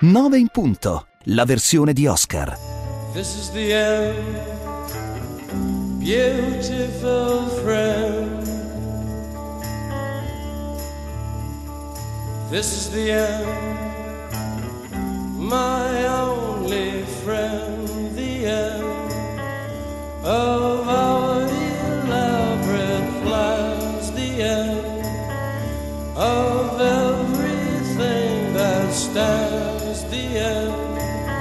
9 in punto, la versione di Oscar. This is the end, beautiful friend. This is the end, my only friend. The end of our elaborate plans. The end of everything that stands. The end,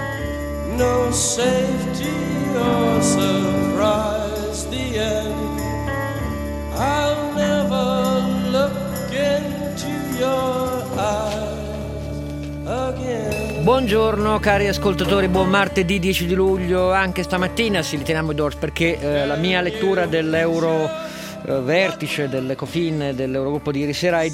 no safety or surprise. The end, I'll never look into your eyes again. Buongiorno cari ascoltatori, buon martedì 10 di luglio. Anche stamattina si riteniamo Doors perché la mia lettura dell'Euro vertice, dell'Ecofin, dell'Eurogruppo di ieri sera è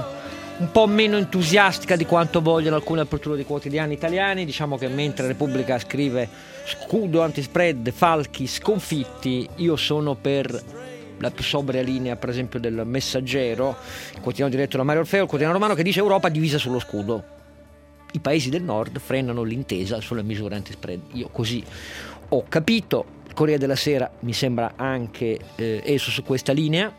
un po' meno entusiastica di quanto vogliono alcune aperture dei quotidiani italiani. Diciamo che mentre Repubblica scrive scudo antispread, falchi sconfitti, io sono per la più sobria linea, per esempio, del Messaggero, il quotidiano diretto da Mario Orfeo, il quotidiano romano, che dice Europa divisa sullo scudo. I paesi del nord frenano l'intesa sulle misure antispread. Io così ho capito. Il Corriere della Sera mi sembra anche esso su questa linea,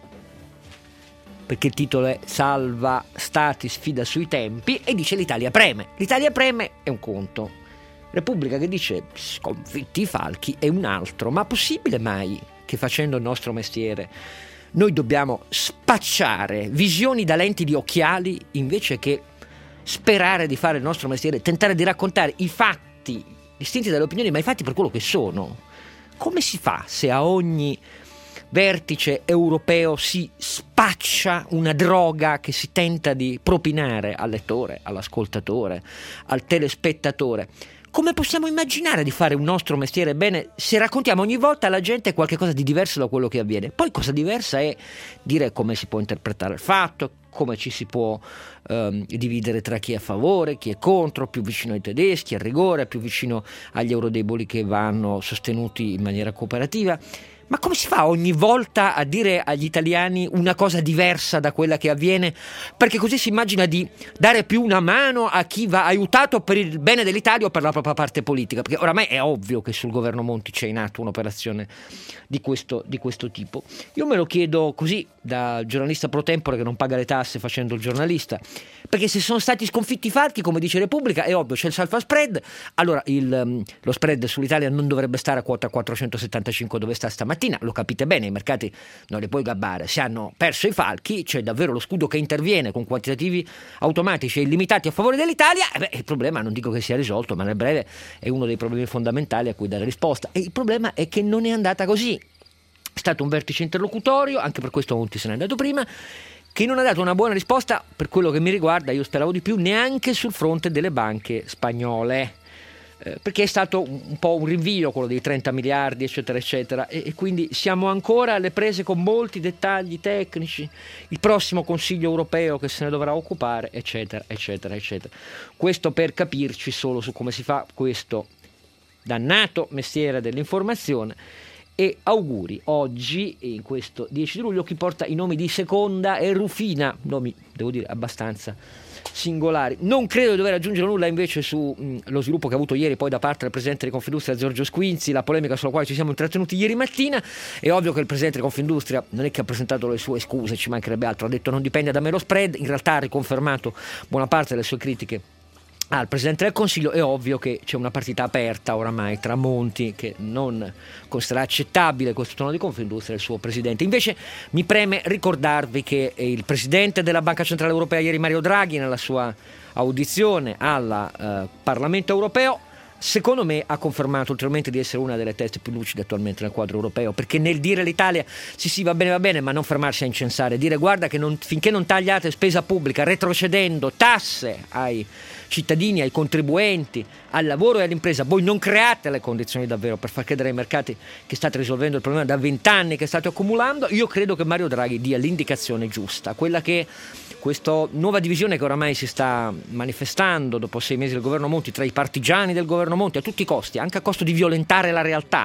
perché il titolo è Salva Stati, sfida sui tempi, e dice l'Italia preme. L'Italia preme è un conto. Repubblica che dice sconfitti i falchi è un altro. Ma possibile mai che facendo il nostro mestiere noi dobbiamo spacciare visioni da lenti di occhiali invece che sperare di fare il nostro mestiere, tentare di raccontare i fatti distinti dalle opinioni, ma i fatti per quello che sono? Come si fa se a ogni vertice europeo si spaccia una droga che si tenta di propinare al lettore, all'ascoltatore, al telespettatore? Come possiamo immaginare di fare un nostro mestiere bene se raccontiamo ogni volta alla gente qualcosa di diverso da quello che avviene? Poi cosa diversa è dire come si può interpretare il fatto, come ci si può dividere tra chi è a favore, chi è contro, più vicino ai tedeschi, al rigore, più vicino agli eurodeboli che vanno sostenuti in maniera cooperativa. Ma come si fa ogni volta a dire agli italiani una cosa diversa da quella che avviene? Perché così si immagina di dare più una mano a chi va aiutato per il bene dell'Italia o per la propria parte politica. Perché oramai è ovvio che sul governo Monti c'è in atto un'operazione di questo tipo. Io me lo chiedo così, da giornalista pro tempore che non paga le tasse facendo il giornalista. Perché se sono stati sconfitti i falchi, come dice Repubblica, è ovvio, c'è il salva spread. Allora lo spread sull'Italia non dovrebbe stare a quota 475 dove sta stamattina. Lo capite bene, i mercati non li puoi gabbare. Se hanno perso i falchi, c'è davvero lo scudo che interviene con quantitativi automatici e illimitati a favore dell'Italia, il problema non dico che sia risolto, ma nel breve è uno dei problemi fondamentali a cui dare risposta. E il problema è che non è andata così. È stato un vertice interlocutorio, anche per questo Monti se n'è andato prima, che non ha dato una buona risposta per quello che mi riguarda. Io speravo di più, neanche sul fronte delle banche spagnole, perché è stato un po' un rinvio quello dei 30 miliardi eccetera eccetera, e quindi siamo ancora alle prese con molti dettagli tecnici, il prossimo Consiglio europeo che se ne dovrà occupare eccetera eccetera eccetera. Questo per capirci solo su come si fa questo dannato mestiere dell'informazione. E auguri oggi, in questo 10 di luglio, chi porta i nomi di Seconda e Rufina, nomi devo dire abbastanza singolari. Non credo di dover aggiungere nulla invece su lo sviluppo che ha avuto ieri poi da parte del presidente di Confindustria Giorgio Squinzi, la polemica sulla quale ci siamo intrattenuti ieri mattina. È ovvio che il presidente di Confindustria non è che ha presentato le sue scuse, ci mancherebbe altro, ha detto non dipende da me lo spread, in realtà ha riconfermato buona parte delle sue critiche al Presidente del Consiglio. È ovvio che c'è una partita aperta oramai tra Monti, che non considera accettabile questo tono di Confindustria, e il suo Presidente. Invece mi preme ricordarvi che il Presidente della Banca Centrale Europea ieri, Mario Draghi, nella sua audizione al Parlamento Europeo, secondo me ha confermato ulteriormente di essere una delle teste più lucide attualmente nel quadro europeo, perché nel dire l'Italia sì va bene, ma non fermarsi a incensare, dire guarda che finché non tagliate spesa pubblica retrocedendo tasse ai cittadini, ai contribuenti, al lavoro e all'impresa, voi non create le condizioni davvero per far credere ai mercati che state risolvendo il problema da 20 anni che state accumulando. Io credo che Mario Draghi dia l'indicazione giusta, quella che questa nuova divisione che oramai si sta manifestando dopo 6 mesi del governo Monti tra i partigiani del governo Monti a tutti i costi, anche a costo di violentare la realtà,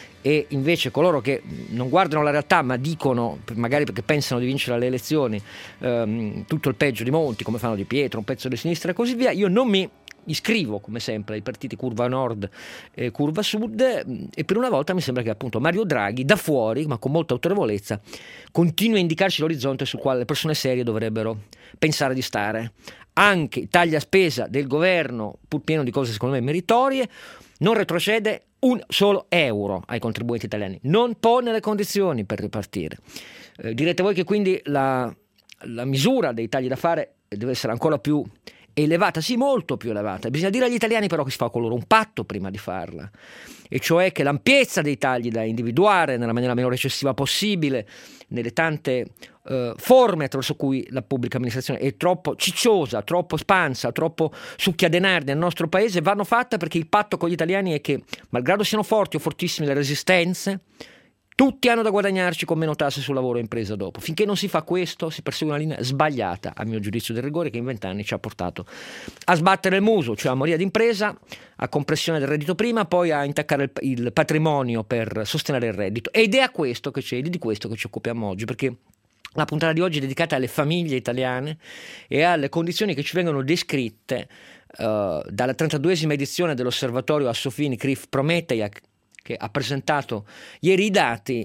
e invece coloro che non guardano la realtà ma dicono, magari perché pensano di vincere le elezioni, tutto il peggio di Monti, come fanno Di Pietro, un pezzo di sinistra e così via. Io non mi iscrivo come sempre ai partiti Curva Nord e Curva Sud, e per una volta mi sembra che appunto Mario Draghi da fuori, ma con molta autorevolezza, continui a indicarci l'orizzonte sul quale le persone serie dovrebbero pensare di stare. Anche taglia spesa del governo, pur pieno di cose secondo me meritorie, non retrocede un solo euro ai contribuenti italiani, non pone le condizioni per ripartire. Direte voi che quindi la misura dei tagli da fare deve essere ancora più elevata, sì, molto più elevata. Bisogna dire agli italiani però che si fa con loro un patto prima di farla, e cioè che l'ampiezza dei tagli da individuare nella maniera meno recessiva possibile, nelle tante forme attraverso cui la pubblica amministrazione è troppo cicciosa, troppo spansa, troppo succhiadenarda nel nostro paese, vanno fatte, perché il patto con gli italiani è che, malgrado siano forti o fortissime le resistenze, tutti hanno da guadagnarci con meno tasse sul lavoro e impresa dopo. Finché non si fa questo, si persegue una linea sbagliata, a mio giudizio del rigore, che in 20 anni ci ha portato a sbattere il muso, cioè a morire d'impresa, a compressione del reddito prima, poi a intaccare il patrimonio per sostenere il reddito. Ed è di questo che ci occupiamo oggi, perché la puntata di oggi è dedicata alle famiglie italiane e alle condizioni che ci vengono descritte dalla 32esima edizione dell'osservatorio Assofin CRIF Prometeia, che ha presentato ieri i dati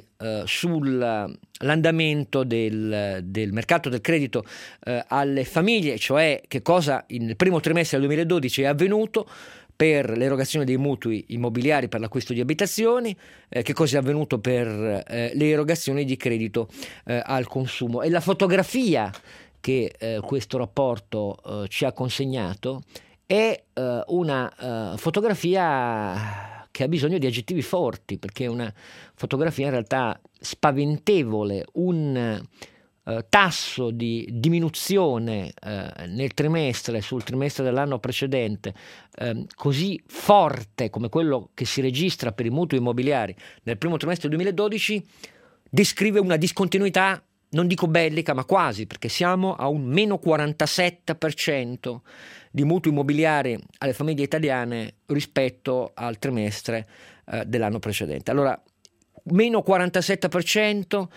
sull'andamento del mercato del credito alle famiglie, cioè che cosa nel primo trimestre del 2012 è avvenuto per l'erogazione dei mutui immobiliari per l'acquisto di abitazioni, che cosa è avvenuto per le erogazioni di credito al consumo. E la fotografia che questo rapporto ci ha consegnato è una fotografia che ha bisogno di aggettivi forti, perché è una fotografia in realtà spaventevole, un tasso di diminuzione nel trimestre sul trimestre dell'anno precedente così forte come quello che si registra per i mutui immobiliari nel primo trimestre del 2012 descrive una discontinuità, non dico bellica, ma quasi, perché siamo a un meno 47% di mutui immobiliari alle famiglie italiane rispetto al trimestre dell'anno precedente. Allora, meno 47%,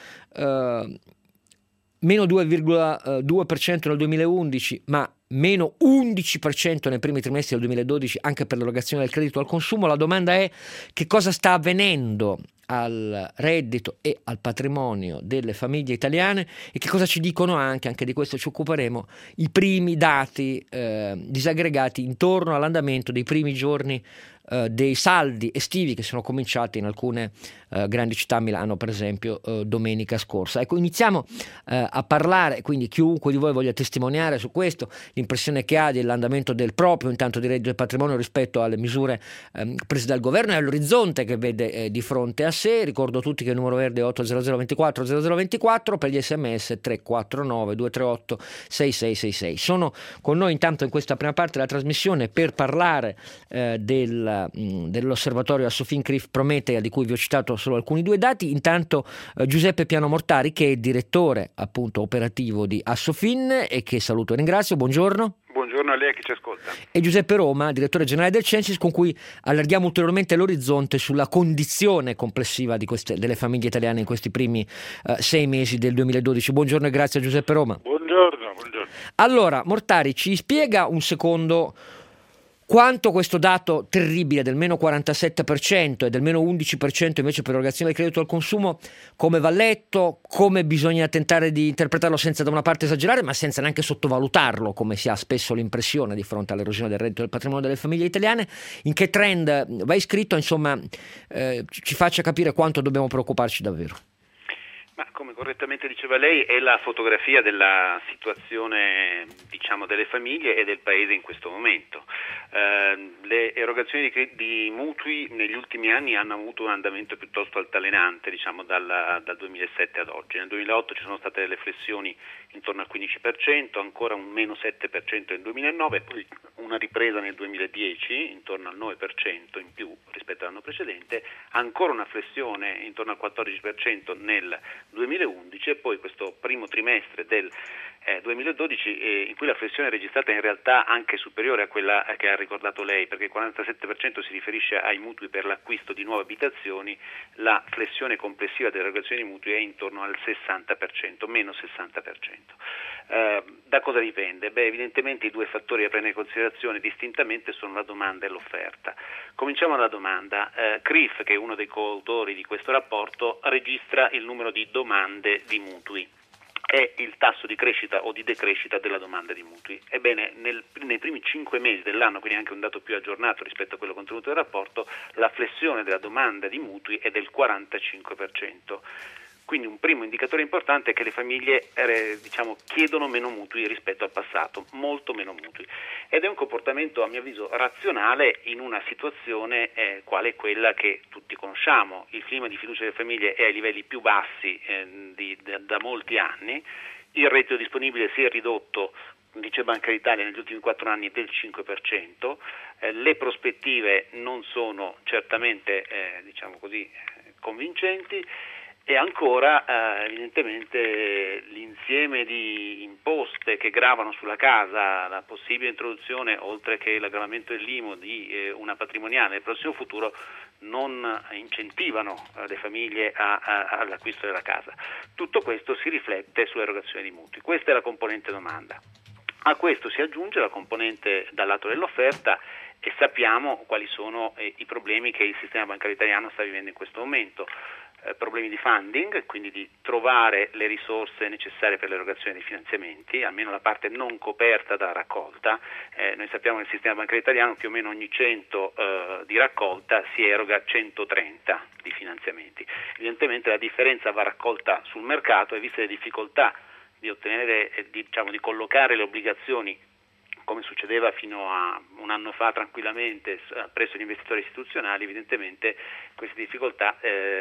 meno 2,2% nel 2011, ma meno 11% nei primi trimestri del 2012 anche per l'erogazione del credito al consumo. La domanda è: che cosa sta avvenendo al reddito e al patrimonio delle famiglie italiane, e che cosa ci dicono anche di questo ci occuperemo, i primi dati disaggregati intorno all'andamento dei primi giorni dei saldi estivi che sono cominciati in alcune grandi città, Milano per esempio domenica scorsa. Ecco, iniziamo a parlare, quindi chiunque di voi voglia testimoniare su questo, l'impressione che ha dell'andamento del proprio intanto di reddito e patrimonio rispetto alle misure prese dal governo e all'orizzonte che vede di fronte a sé. Ricordo a tutti che il numero verde è 800 24 0024, per gli sms 349 238 6666. Sono con noi intanto in questa prima parte della trasmissione per parlare dell'osservatorio Assofin CRIF Prometeia, di cui vi ho citato solo alcuni due dati. Intanto Giuseppe Piano Mortari, che è direttore appunto operativo di Assofin e che saluto e ringrazio. Buongiorno. Buongiorno a lei che ci ascolta. E Giuseppe Roma, direttore generale del Censis, con cui allarghiamo ulteriormente l'orizzonte sulla condizione complessiva delle famiglie italiane in questi primi 6 mesi del 2012. Buongiorno e grazie a Giuseppe Roma. Buongiorno. Allora, Mortari, ci spiega un secondo quanto questo dato terribile del meno 47% e del meno 11% invece per l'erogazione del credito al consumo, come va letto, come bisogna tentare di interpretarlo senza da una parte esagerare, ma senza neanche sottovalutarlo, come si ha spesso l'impressione di fronte all'erosione del reddito e del patrimonio delle famiglie italiane, in che trend va iscritto, insomma, ci faccia capire quanto dobbiamo preoccuparci davvero. Ma come correttamente diceva lei, è la fotografia della situazione, diciamo, delle famiglie e del paese in questo momento. Le erogazioni di mutui negli ultimi anni hanno avuto un andamento piuttosto altalenante, diciamo dal 2007 ad oggi. Nel 2008 ci sono state delle flessioni intorno al 15%, ancora un meno 7% nel 2009, poi una ripresa nel 2010 intorno al 9% in più rispetto all'anno precedente, ancora una flessione intorno al 14% nel 2011 e poi questo primo trimestre del 2012 in cui la flessione è registrata in realtà anche superiore a quella che ha ricordato lei, perché il 47% si riferisce ai mutui per l'acquisto di nuove abitazioni, la flessione complessiva delle erogazioni di mutui è intorno al 60%, meno 60%. Da cosa dipende? Evidentemente i due fattori da prendere in considerazione distintamente sono la domanda e l'offerta. Cominciamo dalla domanda. CRIF, che è uno dei coautori di questo rapporto, registra il numero di domande di mutui. È il tasso di crescita o di decrescita della domanda di mutui. Ebbene, nei primi 5 mesi dell'anno, quindi anche un dato più aggiornato rispetto a quello contenuto nel rapporto, la flessione della domanda di mutui è del 45%. Quindi un primo indicatore importante è che le famiglie chiedono meno mutui rispetto al passato, molto meno mutui. Ed è un comportamento, a mio avviso, razionale in una situazione quale quella che tutti conosciamo. Il clima di fiducia delle famiglie è ai livelli più bassi da molti anni, il reddito disponibile si è ridotto, dice Banca d'Italia, negli ultimi 4 anni del 5%, le prospettive non sono certamente convincenti. E ancora evidentemente l'insieme di imposte che gravano sulla casa, la possibile introduzione, oltre che l'aggravamento dell'IMU, di una patrimoniale nel prossimo futuro, non incentivano le famiglie all'acquisto della casa. Tutto questo si riflette sull'erogazione di mutui. Questa è la componente domanda. A questo si aggiunge la componente dal lato dell'offerta e sappiamo quali sono i problemi che il sistema bancario italiano sta vivendo in questo momento. Problemi di funding, quindi di trovare le risorse necessarie per l'erogazione dei finanziamenti, almeno la parte non coperta dalla raccolta. Noi sappiamo che nel sistema bancario italiano più o meno ogni 100 di raccolta si eroga 130 di finanziamenti. Evidentemente la differenza va raccolta sul mercato e viste le difficoltà di ottenere, di collocare le obbligazioni come succedeva fino a un anno fa tranquillamente presso gli investitori istituzionali, evidentemente queste difficoltà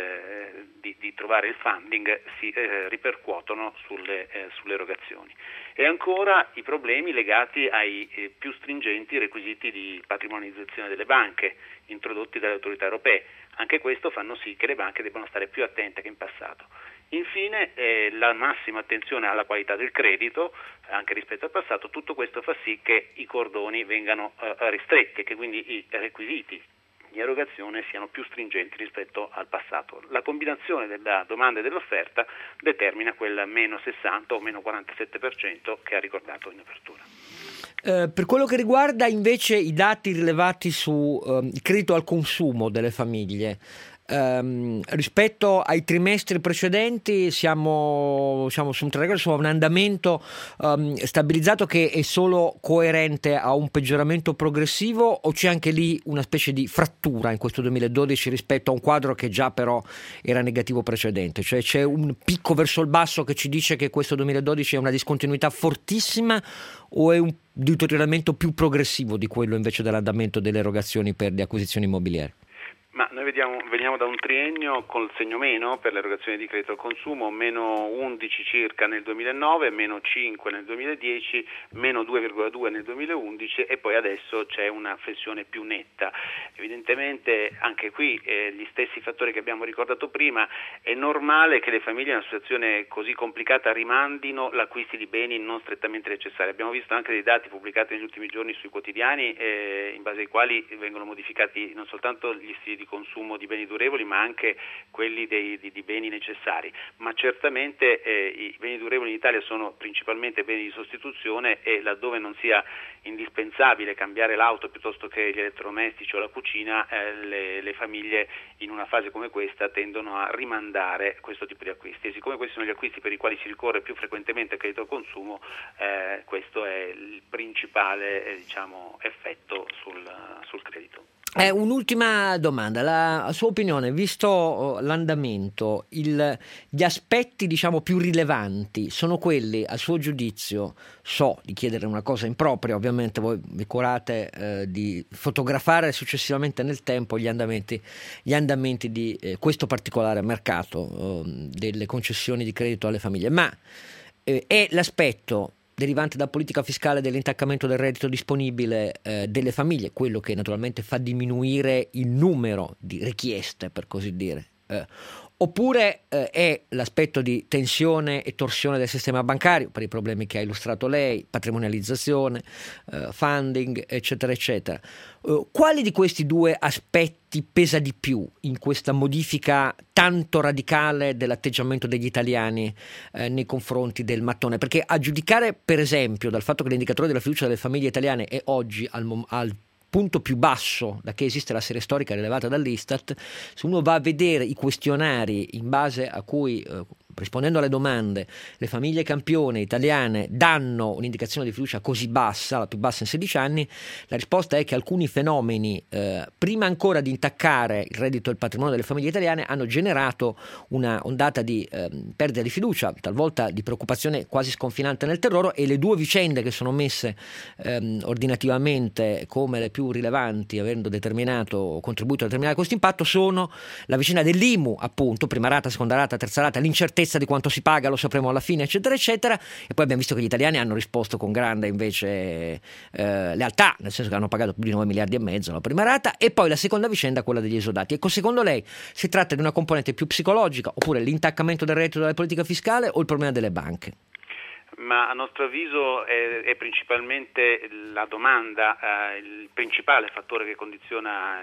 di trovare il funding si ripercuotono sulle erogazioni. E ancora i problemi legati ai più stringenti requisiti di patrimonializzazione delle banche introdotti dalle autorità europee. Anche questo fanno sì che le banche debbano stare più attente che in passato. Infine la massima attenzione alla qualità del credito, anche rispetto al passato. Tutto questo fa sì che i cordoni vengano ristretti e che quindi i requisiti di erogazione siano più stringenti rispetto al passato. La combinazione della domanda e dell'offerta determina quel meno 60 o meno 47% che ha ricordato in apertura. Per quello che riguarda invece i dati rilevati su il credito al consumo delle famiglie, rispetto ai trimestri precedenti siamo su un andamento stabilizzato che è solo coerente a un peggioramento progressivo, o c'è anche lì una specie di frattura in questo 2012 rispetto a un quadro che già però era negativo precedente? Cioè c'è un picco verso il basso che ci dice che questo 2012 è una discontinuità fortissima, o è un deterioramento più progressivo di quello invece dell'andamento delle erogazioni per le acquisizioni immobiliari? Ma noi veniamo da un triennio col segno meno per l'erogazione di credito al consumo, meno 11 circa nel 2009, meno 5 nel 2010, meno 2,2 nel 2011 e poi adesso c'è una flessione più netta. Evidentemente anche qui gli stessi fattori che abbiamo ricordato prima, è normale che le famiglie in una situazione così complicata rimandino l'acquisto di beni non strettamente necessari. Abbiamo visto anche dei dati pubblicati negli ultimi giorni sui quotidiani in base ai quali vengono modificati non soltanto gli stili di consumo di beni durevoli ma anche quelli di beni necessari, ma certamente i beni durevoli in Italia sono principalmente beni di sostituzione e laddove non sia indispensabile cambiare l'auto piuttosto che gli elettrodomestici o la cucina, le famiglie in una fase come questa tendono a rimandare questo tipo di acquisti e siccome questi sono gli acquisti per i quali si ricorre più frequentemente al credito al consumo, questo è il principale effetto sul credito. Un'ultima domanda, la sua opinione, visto l'andamento, gli aspetti più rilevanti sono quelli, a suo giudizio, so di chiedere una cosa impropria, ovviamente voi vi curate di fotografare successivamente nel tempo gli andamenti di questo particolare mercato delle concessioni di credito alle famiglie, ma è l'aspetto derivante da politica fiscale dell'intaccamento del reddito disponibile delle famiglie, quello che naturalmente fa diminuire il numero di richieste, per così dire, Oppure è l'aspetto di tensione e torsione del sistema bancario per i problemi che ha illustrato lei, patrimonializzazione, funding, eccetera, eccetera. Quali di questi due aspetti pesa di più in questa modifica tanto radicale dell'atteggiamento degli italiani nei confronti del mattone? Perché a giudicare, per esempio, dal fatto che l'indicatore della fiducia delle famiglie italiane è oggi al punto più basso da che esiste la serie storica rilevata dall'Istat, se uno va a vedere i questionari in base a cui, rispondendo alle domande, le famiglie campione italiane danno un'indicazione di fiducia così bassa, la più bassa in 16 anni, la risposta è che alcuni fenomeni, prima ancora di intaccare il reddito e il patrimonio delle famiglie italiane, hanno generato una ondata di perdita di fiducia, talvolta di preoccupazione quasi sconfinante nel terrore, e le due vicende che sono messe ordinativamente come le più rilevanti, avendo contribuito a determinare questo impatto, sono la vicenda dell'IMU, appunto, prima rata, seconda rata, terza rata, l'incertezza di quanto si paga, lo sapremo alla fine, eccetera, eccetera, e poi abbiamo visto che gli italiani hanno risposto con grande invece lealtà, nel senso che hanno pagato più di 9 miliardi e mezzo la prima rata, e poi la seconda vicenda, quella degli esodati. Ecco, secondo lei si tratta di una componente più psicologica, oppure l'intaccamento del reddito dalla politica fiscale, o il problema delle banche? Ma a nostro avviso è principalmente la domanda il principale fattore che condiziona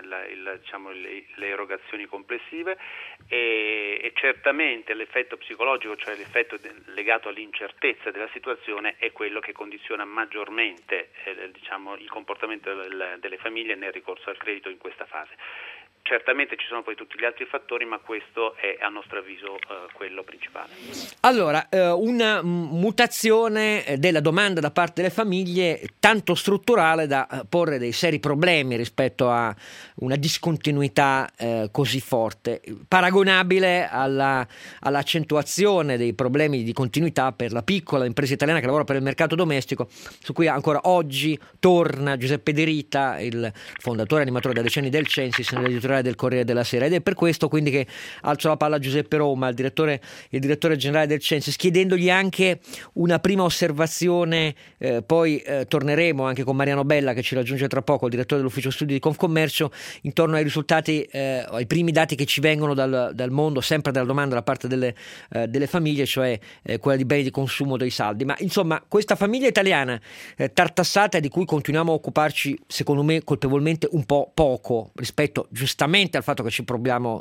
le erogazioni complessive, e certamente l'effetto psicologico, cioè l'effetto legato all'incertezza della situazione, è quello che condiziona maggiormente il comportamento delle famiglie nel ricorso al credito in questa fase. Certamente ci sono poi tutti gli altri fattori, ma questo è a nostro avviso quello principale. Allora, una mutazione della domanda da parte delle famiglie tanto strutturale da porre dei seri problemi rispetto a una discontinuità così forte, paragonabile all'accentuazione dei problemi di continuità per la piccola impresa italiana che lavora per il mercato domestico, su cui ancora oggi torna Giuseppe De Rita, il fondatore e animatore da decenni del Censis, nell'editoriale del Corriere della Sera, ed è per questo quindi che alzo la palla a Giuseppe Roma, il direttore generale del Censis, chiedendogli anche una prima osservazione, poi torneremo anche con Mariano Bella che ci raggiunge tra poco, il direttore dell'ufficio studi di Confcommercio, intorno ai risultati, ai primi dati che ci vengono dal mondo, sempre della domanda da parte delle famiglie, cioè quella di beni di consumo, dei saldi. Ma insomma, questa famiglia italiana tartassata, di cui continuiamo a occuparci secondo me colpevolmente un po' poco rispetto giustamente al fatto che ci occupiamo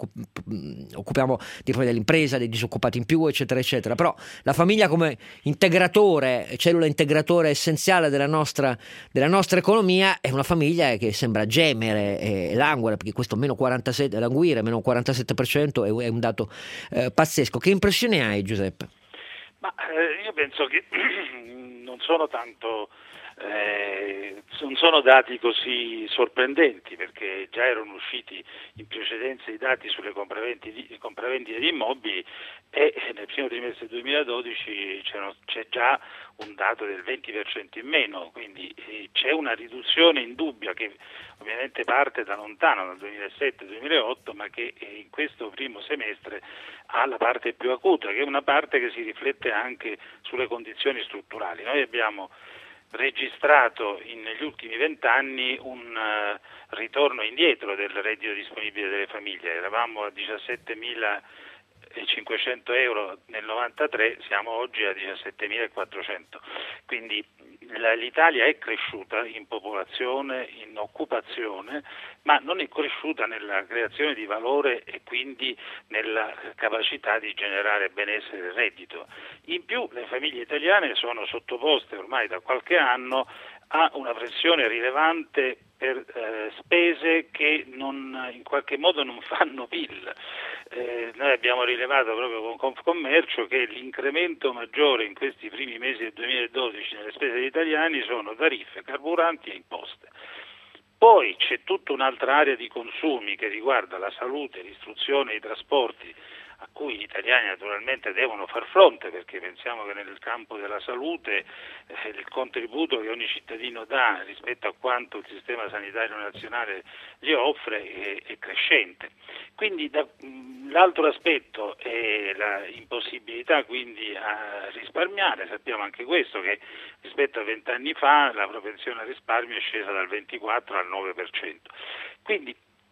di problemi dell'impresa, dei disoccupati in più, eccetera, eccetera. Però la famiglia come integratore, cellula integratore essenziale della nostra economia, è una famiglia che sembra gemere e languire, perché questo meno 47% è un dato pazzesco. Che impressione hai, Giuseppe? Ma io penso che non sono dati così sorprendenti, perché già erano usciti in precedenza i dati sulle compravendite di immobili, e nel primo trimestre 2012 c'è già un dato del 20% in meno, quindi c'è una riduzione indubbia che ovviamente parte da lontano, dal 2007-2008, ma che in questo primo semestre ha la parte più acuta, che è una parte che si riflette anche sulle condizioni strutturali. Noi abbiamo registrato negli ultimi 20 anni un ritorno indietro del reddito disponibile delle famiglie. Eravamo a 17.500 euro nel 93, siamo oggi a 17.400, quindi l'Italia è cresciuta in popolazione, in occupazione, ma non è cresciuta nella creazione di valore e quindi nella capacità di generare benessere e reddito. In più le famiglie italiane sono sottoposte ormai da qualche anno a una pressione rilevante per spese che in qualche modo non fanno PIL. Noi abbiamo rilevato proprio con Confcommercio che l'incremento maggiore in questi primi mesi del 2012 nelle spese degli italiani sono tariffe, carburanti e imposte. Poi c'è tutta un'altra area di consumi che riguarda la salute, l'istruzione e i trasporti, a cui gli italiani naturalmente devono far fronte, perché pensiamo che nel campo della salute il contributo che ogni cittadino dà rispetto a quanto il sistema sanitario nazionale gli offre è crescente. Quindi l'altro aspetto è la impossibilità quindi a risparmiare. Sappiamo anche questo, che rispetto a 20 anni fa la propensione al risparmio è scesa dal 24 al 9%. Quindi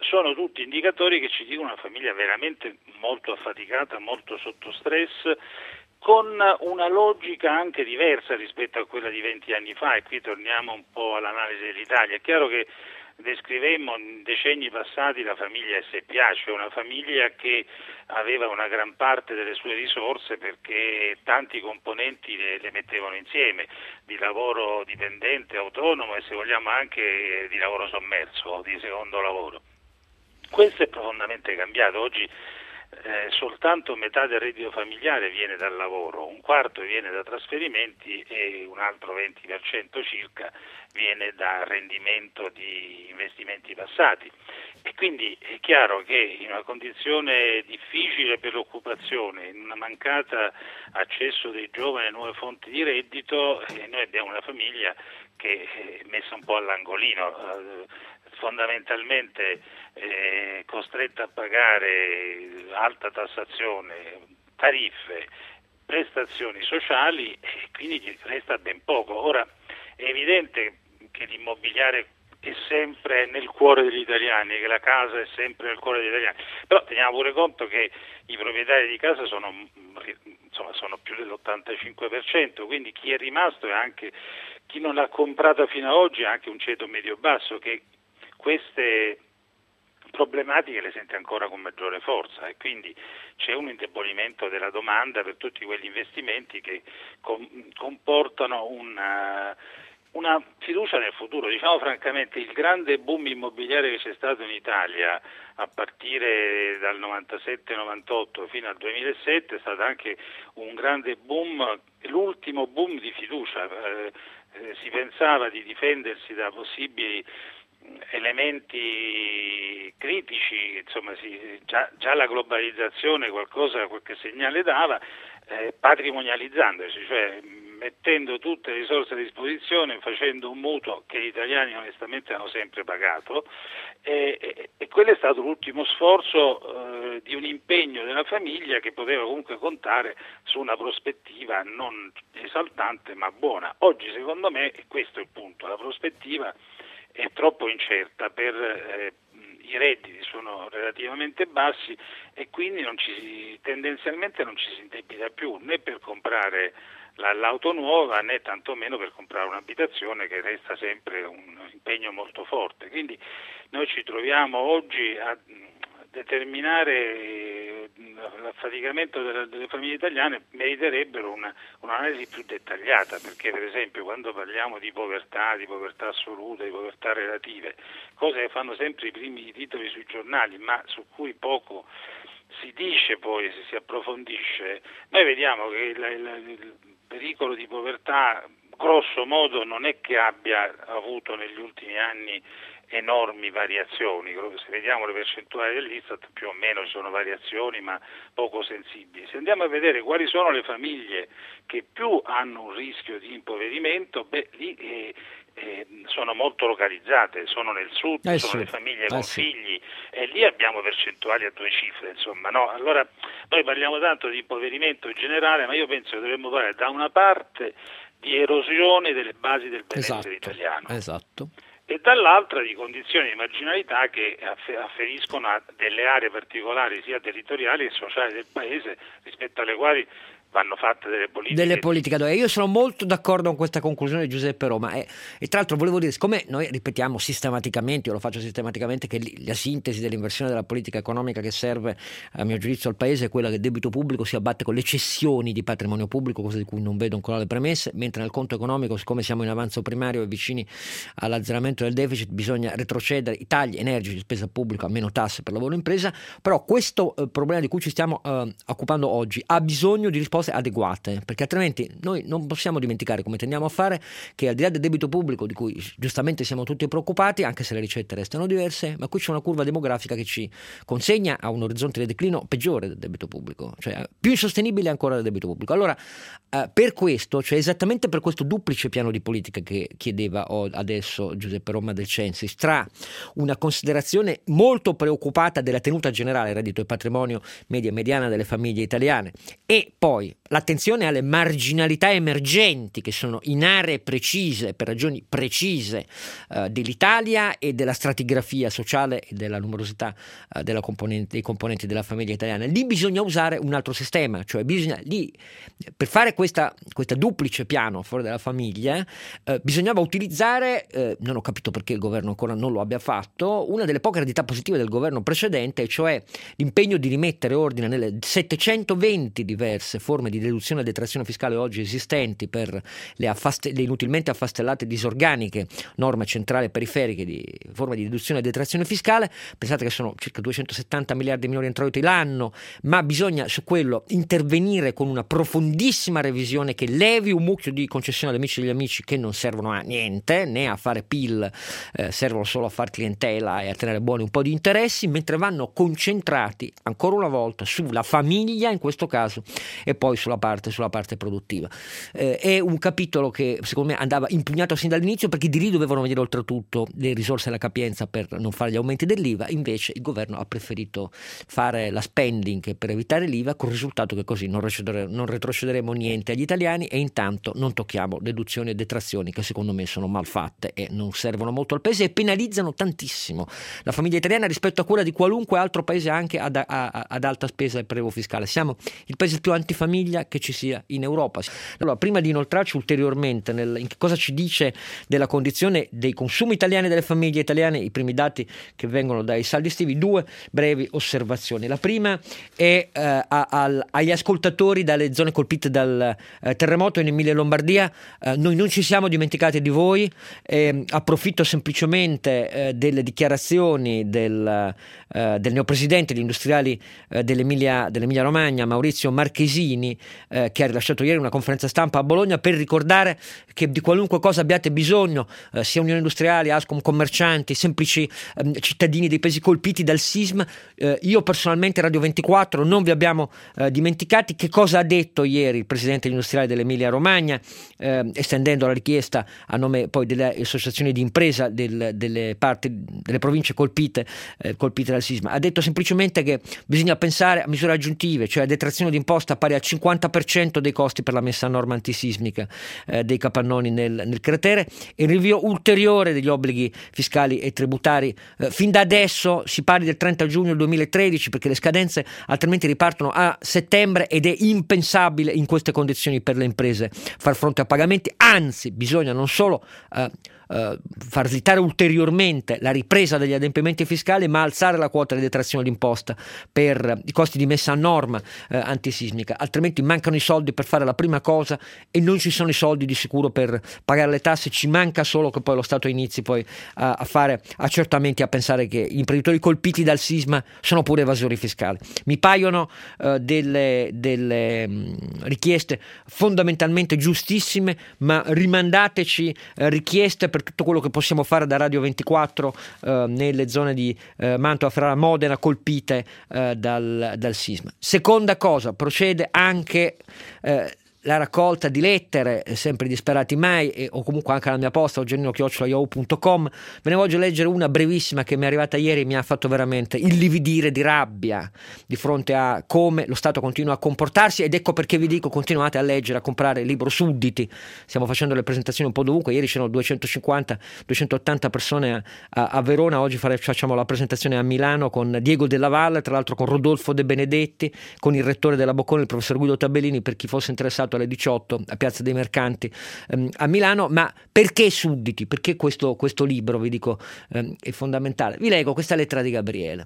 sono tutti indicatori che ci dicono una famiglia veramente molto affaticata, molto sotto stress, con una logica anche diversa rispetto a quella di 20 anni fa, e qui torniamo un po' all'analisi dell'Italia. È chiaro che descrivemmo in decenni passati la famiglia SpA, cioè una famiglia che aveva una gran parte delle sue risorse perché tanti componenti le mettevano insieme, di lavoro dipendente, autonomo e se vogliamo anche di lavoro sommerso o di secondo lavoro. Questo è profondamente cambiato. Oggi soltanto metà del reddito familiare viene dal lavoro, un quarto viene da trasferimenti e un altro 20% circa viene da rendimento di investimenti passati. E quindi è chiaro che in una condizione difficile per l'occupazione, in una mancata accesso dei giovani a nuove fonti di reddito, noi abbiamo una famiglia che è messa un po' all'angolino, fondamentalmente costretta a pagare alta tassazione, tariffe, prestazioni sociali e quindi gli resta ben poco. Ora è evidente che l'immobiliare è sempre nel cuore degli italiani, che la casa è sempre nel cuore degli italiani, però teniamo pure conto che i proprietari di casa sono più dell'85%, quindi chi è rimasto e anche chi non l'ha comprata fino ad oggi è anche un ceto medio-basso che queste problematiche le sente ancora con maggiore forza, e quindi c'è un indebolimento della domanda per tutti quegli investimenti che comportano una fiducia nel futuro. Diciamo francamente, il grande boom immobiliare che c'è stato in Italia a partire dal 97-98 fino al 2007 è stato anche un grande boom, l'ultimo boom di fiducia. Si pensava di difendersi da possibili elementi critici, insomma già la globalizzazione qualche segnale dava, patrimonializzandosi, cioè mettendo tutte le risorse a disposizione, facendo un mutuo che gli italiani onestamente hanno sempre pagato, e quello è stato l'ultimo sforzo di un impegno della famiglia che poteva comunque contare su una prospettiva non esaltante ma buona. Oggi secondo me, e questo è il punto, la prospettiva è troppo incerta, i redditi sono relativamente bassi e quindi tendenzialmente non ci si indebita più né per comprare l'auto nuova né tantomeno per comprare un'abitazione, che resta sempre un impegno molto forte. Quindi noi ci troviamo oggi a determinare l'affaticamento delle famiglie italiane, meriterebbero un'analisi più dettagliata, perché per esempio quando parliamo di povertà assoluta, di povertà relative, cose che fanno sempre i primi titoli sui giornali ma su cui poco si dice poi se si approfondisce, noi vediamo che il pericolo di povertà grosso modo non è che abbia avuto negli ultimi anni enormi variazioni. Se vediamo le percentuali dell'Istat più o meno ci sono variazioni ma poco sensibili. Se andiamo a vedere quali sono le famiglie che più hanno un rischio di impoverimento, lì sono molto localizzate, sono nel sud, sono le famiglie con figli, e lì abbiamo percentuali a due cifre, insomma, no? Allora noi parliamo tanto di impoverimento in generale, ma io penso che dovremmo parlare da una parte di erosione delle basi del benessere italiano. Esatto. E dall'altra di condizioni di marginalità che afferiscono a delle aree particolari sia territoriali che sociali del paese, rispetto alle quali vanno fatte delle politiche. Io sono molto d'accordo con questa conclusione di Giuseppe Roma e tra l'altro volevo dire, siccome noi ripetiamo sistematicamente, io lo faccio sistematicamente, che la sintesi dell'inversione della politica economica che serve a mio giudizio al paese è quella che il debito pubblico si abbatte con le cessioni di patrimonio pubblico, cosa di cui non vedo ancora le premesse, mentre nel conto economico, siccome siamo in avanzo primario e vicini all'azzeramento del deficit, bisogna retrocedere i tagli energici di spesa pubblica, meno tasse per lavoro e impresa. Però questo problema di cui ci stiamo occupando oggi ha bisogno di risposte adeguate, perché altrimenti noi non possiamo dimenticare, come tendiamo a fare, che al di là del debito pubblico, di cui giustamente siamo tutti preoccupati, anche se le ricette restano diverse, ma qui c'è una curva demografica che ci consegna a un orizzonte di declino peggiore del debito pubblico, cioè più insostenibile ancora del debito pubblico. Allora per questo, cioè esattamente per questo duplice piano di politica che chiedeva adesso Giuseppe Roma del Censis, tra una considerazione molto preoccupata della tenuta generale, reddito e patrimonio media e mediana delle famiglie italiane, e poi poi l'attenzione alle marginalità emergenti che sono in aree precise, per ragioni precise dell'Italia e della stratigrafia sociale e della numerosità dei componenti della famiglia italiana. Lì bisogna usare un altro sistema, cioè bisogna lì, per fare questa duplice piano fuori dalla famiglia, bisognava utilizzare, non ho capito perché il governo ancora non lo abbia fatto, una delle poche eredità positive del governo precedente, cioè l'impegno di rimettere ordine nelle 720 diverse forme di deduzione e detrazione fiscale oggi esistenti per le inutilmente affastellate disorganiche norme centrali e periferiche di forme di deduzione e detrazione fiscale. Pensate che sono circa 270 miliardi minori introiti l'anno, ma bisogna su quello intervenire con una profondissima revisione che levi un mucchio di concessioni agli amici degli amici che non servono a niente, né a fare PIL, servono solo a far clientela e a tenere buoni un po' di interessi, mentre vanno concentrati ancora una volta sulla famiglia in questo caso e poi sulla parte produttiva. È un capitolo che secondo me andava impugnato sin dall'inizio, perché di lì dovevano venire oltretutto le risorse e la capienza per non fare gli aumenti dell'IVA. Invece il governo ha preferito fare la spending per evitare l'IVA, con il risultato che così non retrocederemo niente agli italiani e intanto non tocchiamo deduzioni e detrazioni che secondo me sono mal fatte e non servono molto al paese e penalizzano tantissimo la famiglia italiana rispetto a quella di qualunque altro paese anche ad alta spesa e prelievo fiscale. Siamo il paese più antifamiglia che ci sia in Europa. Allora, prima di inoltrarci ulteriormente in che cosa ci dice della condizione dei consumi italiani e delle famiglie italiane i primi dati che vengono dai saldi estivi, due brevi osservazioni. La prima è agli ascoltatori dalle zone colpite dal terremoto in Emilia e Lombardia. Noi non ci siamo dimenticati di voi, approfitto semplicemente delle dichiarazioni del neopresidente degli industriali dell'Emilia Romagna, Maurizio Marchesini, che ha rilasciato ieri una conferenza stampa a Bologna per ricordare che di qualunque cosa abbiate bisogno, sia Unione Industriali, Ascom, commercianti, semplici cittadini dei paesi colpiti dal sisma, io personalmente Radio 24 non vi abbiamo dimenticati. Che cosa ha detto ieri il presidente degli industriali dell'Emilia Romagna, estendendo la richiesta a nome poi delle associazioni di impresa delle province colpite dal sisma? Ha detto semplicemente che bisogna pensare a misure aggiuntive, cioè a detrazione d'imposta pari al 50% dei costi per la messa a norma antisismica dei capannoni nel cratere, e il rinvio ulteriore degli obblighi fiscali e tributari. Fin da adesso si parli del 30 giugno 2013, perché le scadenze altrimenti ripartono a settembre ed è impensabile in queste condizioni per le imprese far fronte a pagamenti. Anzi, bisogna non solo far slittare ulteriormente la ripresa degli adempimenti fiscali, ma alzare la quota di detrazione d'imposta per i costi di messa a norma antisismica, altrimenti mancano i soldi per fare la prima cosa e non ci sono i soldi di sicuro per pagare le tasse. Ci manca solo che poi lo Stato inizi poi a fare accertamenti, a pensare che gli imprenditori colpiti dal sisma sono pure evasori fiscali. Mi paiono delle richieste fondamentalmente giustissime, ma rimandateci richieste per tutto quello che possiamo fare da Radio 24 nelle zone di Mantova, Ferrara, Modena colpite dal sisma. Seconda cosa, procede anche la raccolta di lettere, sempre disperati mai, o comunque anche alla mia posta eugenio@yahoo.com. Ve ne voglio leggere una brevissima che mi è arrivata ieri e mi ha fatto veramente illividire di rabbia di fronte a come lo Stato continua a comportarsi, ed ecco perché vi dico: continuate a leggere, a comprare il libro Sudditi. Stiamo facendo le presentazioni un po' dovunque. Ieri c'erano 250-280 persone a Verona, oggi facciamo la presentazione a Milano con Diego Della Valle, tra l'altro con Rodolfo De Benedetti, con il rettore della Bocconi, il professor Guido Tabellini, per chi fosse interessato, alle 18 a Piazza dei Mercanti a Milano. Ma perché Sudditi? Perché questo libro, vi dico, è fondamentale. Vi leggo questa lettera di Gabriele.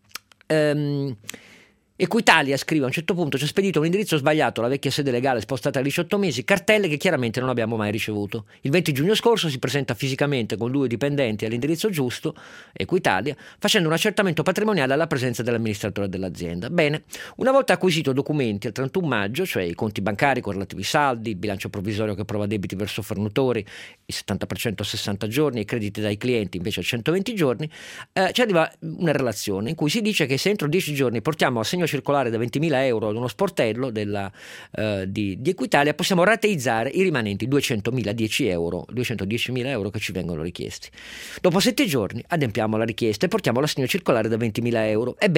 Equitalia scrive: a un certo punto ci ha spedito un indirizzo sbagliato, la vecchia sede legale spostata a 18 mesi, cartelle che chiaramente non abbiamo mai ricevuto. Il 20 giugno scorso si presenta fisicamente con 2 dipendenti all'indirizzo giusto, Equitalia, facendo un accertamento patrimoniale alla presenza dell'amministratore dell'azienda. Bene, una volta acquisito documenti al 31 maggio, cioè i conti bancari con relativi saldi, il bilancio provvisorio che prova debiti verso fornitori, il 70% a 60 giorni, i crediti dai clienti invece a 120 giorni, ci arriva una relazione in cui si dice che se entro 10 giorni portiamo a segno circolare da 20.000 euro ad uno sportello di Equitalia, possiamo rateizzare i rimanenti 210.000 euro che ci vengono richiesti. Dopo 7 giorni adempiamo la richiesta e portiamo l'assegno circolare da 20.000 euro. Ebbene,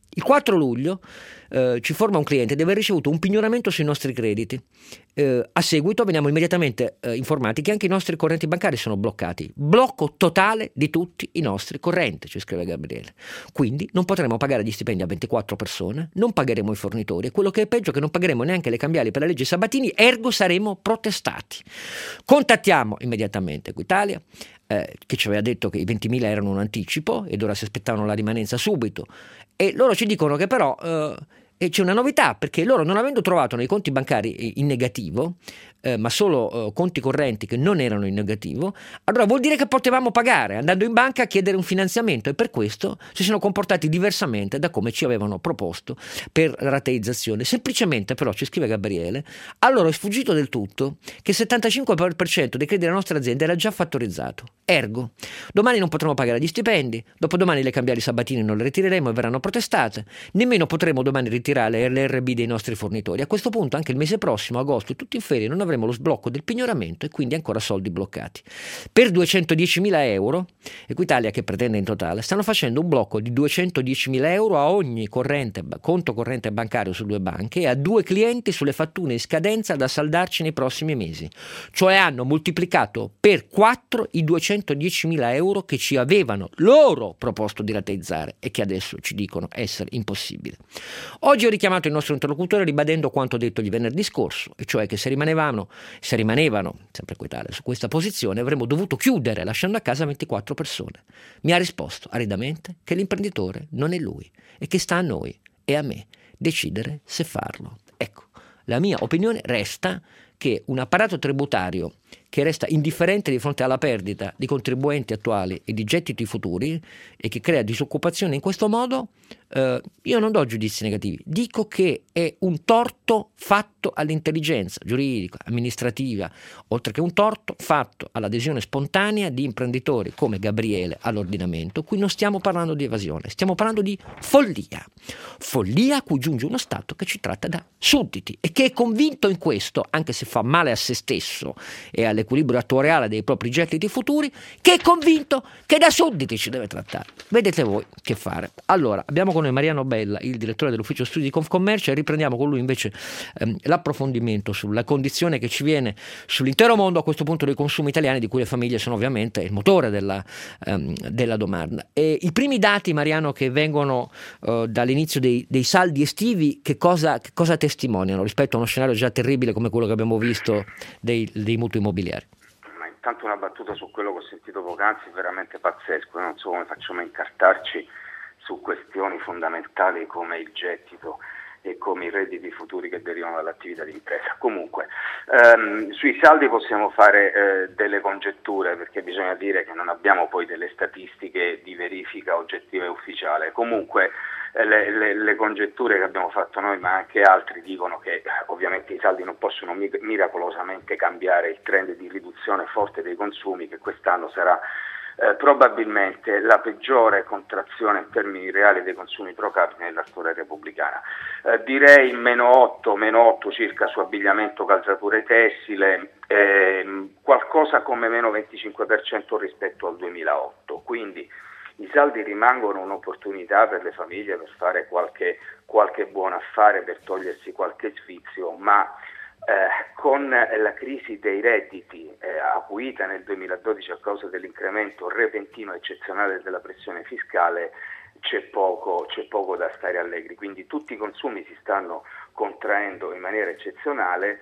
Il 4 luglio ci informa un cliente di aver ricevuto un pignoramento sui nostri crediti. A seguito veniamo immediatamente informati che anche i nostri correnti bancari sono bloccati. Blocco totale di tutti i nostri correnti, ci scrive Gabriele. Quindi non potremo pagare gli stipendi a 24 persone, non pagheremo i fornitori e quello che è peggio è che non pagheremo neanche le cambiali per la legge Sabatini, ergo saremo protestati. Contattiamo immediatamente Equitalia, che ci aveva detto che i 20.000 erano un anticipo ed ora si aspettavano la rimanenza subito, e loro ci dicono che però c'è una novità, perché loro, non avendo trovato nei conti bancari in negativo, ma solo conti correnti che non erano in negativo, allora vuol dire che potevamo pagare andando in banca a chiedere un finanziamento, e per questo si sono comportati diversamente da come ci avevano proposto per la rateizzazione. Semplicemente però, ci scrive Gabriele, a loro è sfuggito del tutto che il 75% dei crediti della nostra azienda era già fattorizzato. Ergo, domani non potremo pagare gli stipendi, dopodomani le cambiali Sabatini non le ritireremo e verranno protestate, nemmeno potremo domani ritirare le RB dei nostri fornitori. A questo punto anche il mese prossimo, agosto, tutti in ferie, non avremo lo sblocco del pignoramento e quindi ancora soldi bloccati. Per 210.000 euro, Equitalia, che pretende in totale, stanno facendo un blocco di 210.000 euro a ogni conto corrente bancario su 2 banche e a 2 clienti sulle fatture in scadenza da saldarci nei prossimi mesi. Cioè hanno moltiplicato per 4 i 210.000 euro che ci avevano loro proposto di rateizzare e che adesso ci dicono essere impossibile. Oggi ho richiamato il nostro interlocutore ribadendo quanto detto il venerdì scorso, e cioè che se rimanevano, sempre Equitalia, su questa posizione avremmo dovuto chiudere lasciando a casa 24 persone. Mi ha risposto aridamente che l'imprenditore non è lui e che sta a noi e a me decidere se farlo. Ecco, la mia opinione resta che un apparato tributario che resta indifferente di fronte alla perdita di contribuenti attuali e di gettiti futuri e che crea disoccupazione in questo modo, io non do giudizi negativi, dico che è un torto fatto all'intelligenza giuridica, amministrativa, oltre che un torto fatto all'adesione spontanea di imprenditori come Gabriele all'ordinamento. Qui non stiamo parlando di evasione, stiamo parlando di follia a cui giunge uno Stato che ci tratta da sudditi e che è convinto in questo, anche se fa male a se stesso e all'equilibrio attuariale dei propri gettiti futuri, che è convinto che da sudditi ci deve trattare. Vedete voi che fare. Allora, abbiamo con noi Mariano Bella, il direttore dell'ufficio studi di Confcommercio, e riprendiamo con lui invece l'approfondimento sulla condizione che ci viene sull'intero mondo a questo punto dei consumi italiani, di cui le famiglie sono ovviamente il motore della domanda. E i primi dati, Mariano, che vengono dall'inizio dei saldi estivi, che cosa testimoniano rispetto a uno scenario già terribile come quello che abbiamo visto dei mutui immobiliari? Ma intanto una battuta su quello che ho sentito poc'anzi, veramente pazzesco. Non so come facciamo a incartarci su questioni fondamentali come il gettito e come i redditi futuri che derivano dall'attività di impresa. Comunque, sui saldi possiamo fare delle congetture, perché bisogna dire che non abbiamo poi delle statistiche di verifica oggettiva e ufficiale. Comunque le congetture che abbiamo fatto noi, ma anche altri, dicono che ovviamente i saldi non possono miracolosamente cambiare il trend di riduzione forte dei consumi, che quest'anno sarà probabilmente la peggiore contrazione in termini reali dei consumi pro capite nella storia repubblicana. Direi meno 8 circa su abbigliamento, calzature tessile, qualcosa come meno 25% rispetto al 2008, quindi i saldi rimangono un'opportunità per le famiglie per fare qualche buon affare, per togliersi qualche sfizio, ma con la crisi dei redditi acuita nel 2012 a causa dell'incremento repentino e eccezionale della pressione fiscale, c'è poco da stare allegri. Quindi tutti i consumi si stanno contraendo in maniera eccezionale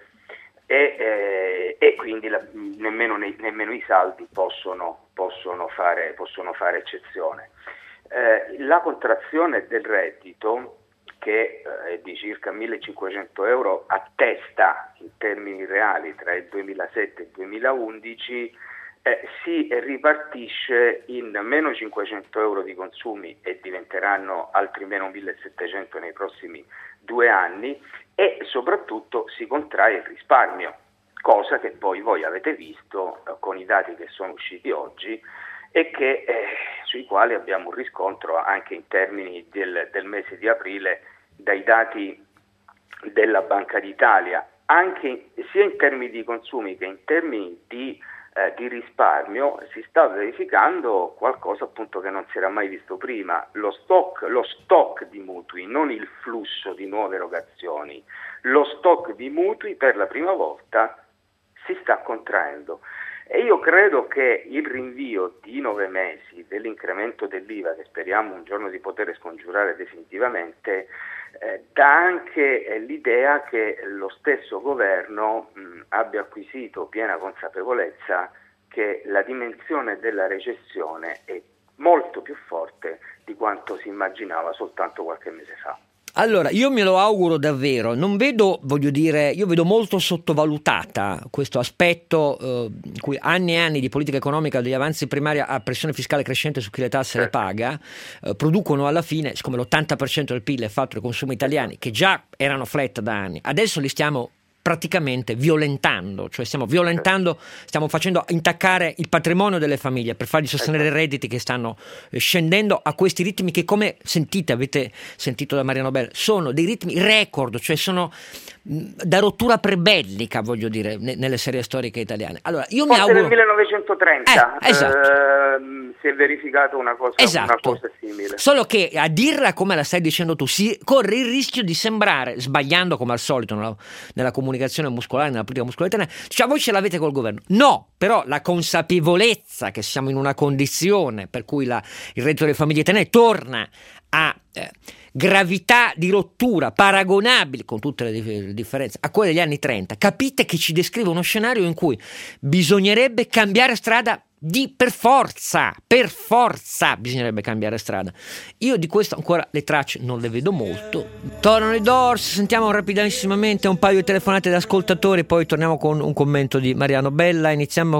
e quindi nemmeno i saldi possono fare eccezione. La contrazione del reddito, che è di circa 1.500 euro a testa in termini reali tra il 2007 e il 2011, si ripartisce in meno 500 euro di consumi e diventeranno altri meno 1.700 nei prossimi 2 anni, e soprattutto si contrae il risparmio, cosa che poi voi avete visto con i dati che sono usciti oggi e che sui quali abbiamo un riscontro anche in termini del mese di aprile dai dati della Banca d'Italia, anche sia in termini di consumi che in termini di di risparmio si sta verificando qualcosa appunto che non si era mai visto prima, lo stock di mutui, non il flusso di nuove erogazioni, lo stock di mutui per la prima volta si sta contraendo. E io credo che il rinvio di 9 mesi dell'incremento dell'IVA, che speriamo un giorno di poter scongiurare definitivamente, dà anche l'idea che lo stesso governo abbia acquisito piena consapevolezza che la dimensione della recessione è molto più forte di quanto si immaginava soltanto qualche mese fa. Allora, io me lo auguro davvero, non vedo, io vedo molto sottovalutata questo aspetto in cui anni e anni di politica economica degli avanzi primari a pressione fiscale crescente su chi le tasse le paga, producono alla fine, siccome l'80% del PIL è fatto dai consumi italiani, che già erano flat da anni, adesso li stiamo praticamente violentando, cioè stiamo facendo intaccare il patrimonio delle famiglie per fargli sostenere i redditi che stanno scendendo a questi ritmi che, come avete sentito da Mariano Bella, sono dei ritmi record, cioè sono da rottura prebellica, voglio dire, nelle serie storiche italiane. Allora, io mi auguro nel 1930 esatto. Si è verificato una cosa simile. Solo che a dirla come la stai dicendo tu, si corre il rischio di sembrare, sbagliando come al solito nella comunicazione muscolare, nella politica muscolare italiana, cioè voi ce l'avete col governo. No, però la consapevolezza che siamo in una condizione per cui il reddito delle famiglie italiane torna a gravità di rottura paragonabili, con tutte le differenze, a quelle degli anni 30, capite che ci descrive uno scenario in cui bisognerebbe cambiare strada per forza bisognerebbe cambiare strada. Io di questo ancora le tracce non le vedo molto. Tornano i Doors, sentiamo rapidissimamente un paio di telefonate da ascoltatori, poi torniamo con un commento di Mariano Bella. Iniziamo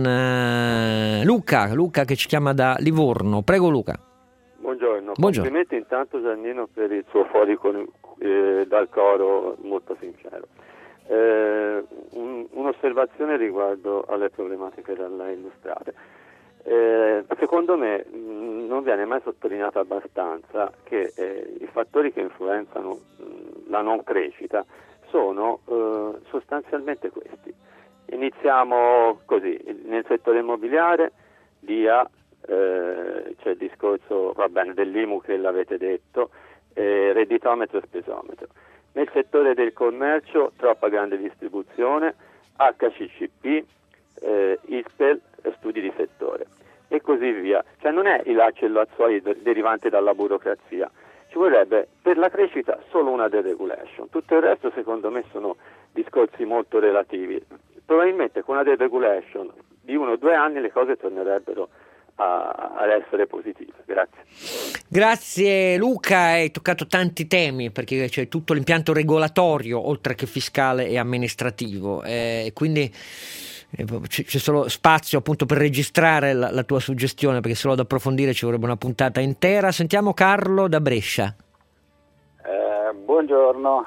con Luca che ci chiama da Livorno. Prego Luca. Buongiorno. Complimenti intanto Giannino per il suo fuori dal coro molto sincero. Un'osservazione riguardo alle problematiche da lei illustrate. Secondo me non viene mai sottolineato abbastanza che i fattori che influenzano la non crescita sono sostanzialmente questi. Iniziamo così, nel settore immobiliare c'è il discorso dell'IMU che l'avete detto, redditometro e spesometro. Nel settore del commercio troppa grande distribuzione, HCCP, ISPEL, studi di settore e così via. Cioè non è il laccio e l'azzoio derivante dalla burocrazia, ci vorrebbe per la crescita solo una deregulation. Tutto il resto secondo me sono discorsi molto relativi. Probabilmente con una deregulation di 1 o 2 anni le cose tornerebbero ad essere positive. Grazie Luca, hai toccato tanti temi perché c'è tutto l'impianto regolatorio oltre che fiscale e amministrativo, quindi c'è solo spazio appunto per registrare la tua suggestione, perché solo ad approfondire ci vorrebbe una puntata intera. Sentiamo Carlo da Brescia. Buongiorno.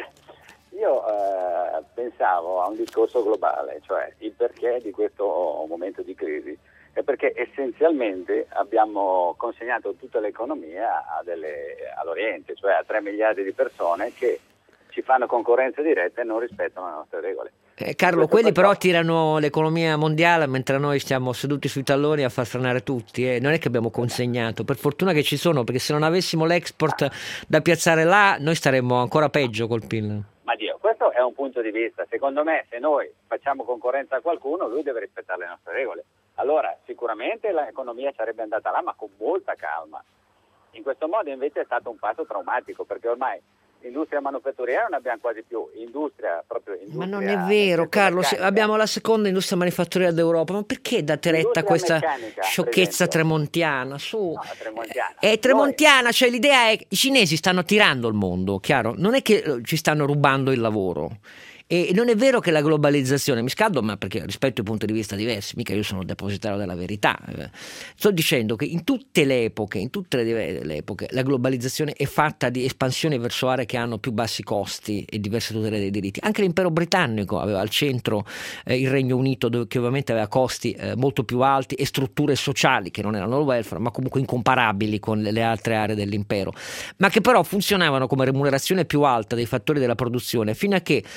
Io pensavo a un discorso globale, cioè il perché di questo momento di crisi. È perché essenzialmente abbiamo consegnato tutta l'economia all'Oriente, cioè a 3 miliardi di persone che ci fanno concorrenza diretta e non rispettano le nostre regole. Carlo, quelli però tirano l'economia mondiale mentre noi stiamo seduti sui talloni a far stranare tutti. Non è che abbiamo consegnato, per fortuna che ci sono, perché se non avessimo l'export da piazzare là noi staremmo ancora peggio col PIL. Ma Dio, questo è un punto di vista. Secondo me se noi facciamo concorrenza a qualcuno lui deve rispettare le nostre regole. Allora sicuramente l'economia sarebbe andata là, ma con molta calma. In questo modo invece è stato un passo traumatico, perché ormai l'industria manufatturiera non abbiamo quasi più, ma non è vero Carlo, abbiamo la seconda industria manifatturiera d'Europa, ma perché date retta a questa sciocchezza tremontiana? È tremontiana, cioè l'idea è i cinesi stanno tirando il mondo, chiaro? Non è che ci stanno rubando il lavoro. E non è vero che la globalizzazione, mi scaldo, ma perché rispetto ai punti di vista diversi, mica io sono depositario della verità. Sto dicendo che in tutte le epoche, la globalizzazione è fatta di espansioni verso aree che hanno più bassi costi e diverse tutele dei diritti. Anche l'impero britannico aveva al centro il Regno Unito, che ovviamente aveva costi molto più alti e strutture sociali che non erano il welfare, ma comunque incomparabili con le altre aree dell'impero, ma che però funzionavano come remunerazione più alta dei fattori della produzione, fino a che si era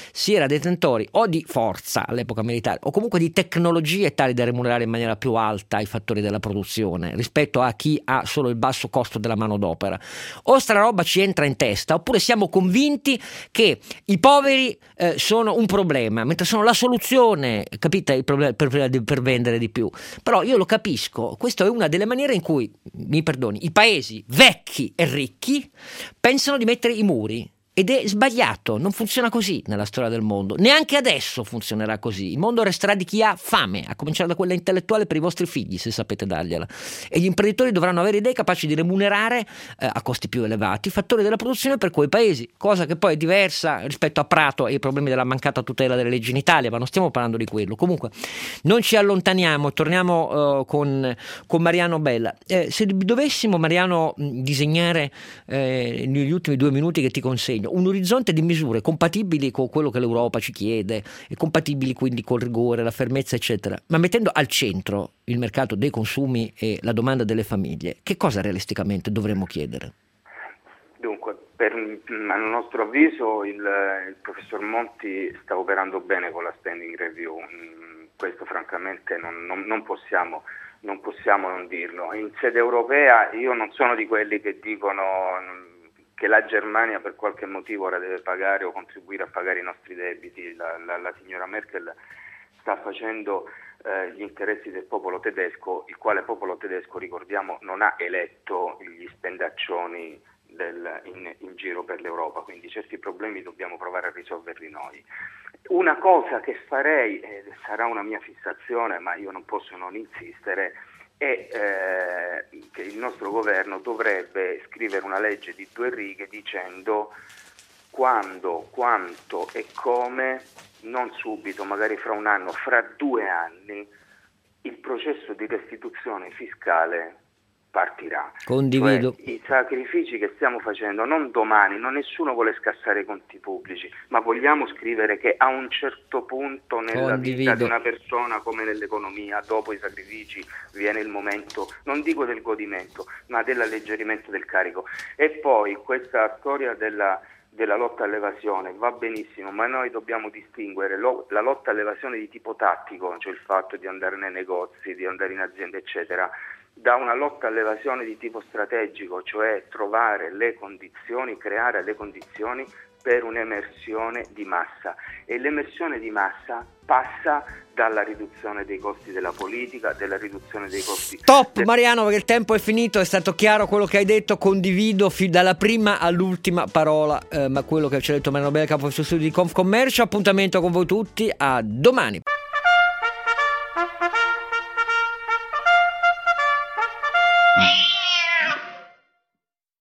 era detentori o di forza all'epoca militare o comunque di tecnologie tali da remunerare in maniera più alta i fattori della produzione rispetto a chi ha solo il basso costo della manodopera. O sta roba ci entra in testa, oppure siamo convinti che i poveri sono un problema, mentre sono la soluzione, capite, il problema per vendere di più. Però io lo capisco, questa è una delle maniere in cui, mi perdoni, i paesi vecchi e ricchi pensano di mettere i muri. Ed è sbagliato, non funziona così nella storia del mondo, neanche adesso funzionerà così. Il mondo resterà di chi ha fame, a cominciare da quella intellettuale per i vostri figli, se sapete dargliela, e gli imprenditori dovranno avere idee capaci di remunerare a costi più elevati i fattori della produzione per quei paesi, cosa che poi è diversa rispetto a Prato e i problemi della mancata tutela delle leggi in Italia, ma non stiamo parlando di quello. Comunque non ci allontaniamo, torniamo con Mariano Bella. Se dovessimo, Mariano, disegnare negli ultimi 2 minuti che ti consegno un orizzonte di misure compatibili con quello che l'Europa ci chiede e compatibili quindi col rigore, la fermezza eccetera, ma mettendo al centro il mercato dei consumi e la domanda delle famiglie, che cosa realisticamente dovremmo chiedere? Dunque, a nostro avviso il professor Monti sta operando bene con la spending review, questo francamente non possiamo non dirlo. In sede europea io non sono di quelli che dicono che la Germania per qualche motivo ora deve pagare o contribuire a pagare i nostri debiti. La signora Merkel sta facendo gli interessi del popolo tedesco, il quale popolo tedesco, ricordiamo, non ha eletto gli spendaccioni in giro per l'Europa, quindi certi problemi dobbiamo provare a risolverli noi. Una cosa che farei, sarà una mia fissazione, ma io non posso non insistere, è che il nostro governo dovrebbe scrivere una legge di 2 righe dicendo quando, quanto e come, non subito, magari fra 1 anno, fra 2 anni, il processo di restituzione fiscale partirà. Condivido. Cioè, i sacrifici che stiamo facendo, non domani, nessuno vuole scassare i conti pubblici, ma vogliamo scrivere che a un certo punto nella vita di una persona, come nell'economia, dopo i sacrifici viene il momento, non dico del godimento, ma dell'alleggerimento del carico. E poi questa storia della lotta all'evasione va benissimo, ma noi dobbiamo distinguere la lotta all'evasione di tipo tattico, cioè il fatto di andare nei negozi, di andare in aziende eccetera, da una lotta all'evasione di tipo strategico, cioè trovare le condizioni, creare le condizioni per un'emersione di massa, e l'emersione di massa passa dalla riduzione dei costi della politica, della riduzione dei costi. Stop Mariano, perché il tempo è finito, è stato chiaro quello che hai detto, condivido dalla prima all'ultima parola, ma quello che ci ha detto Mariano Bella, capo studio di Confcommercio. Appuntamento con voi tutti, a domani.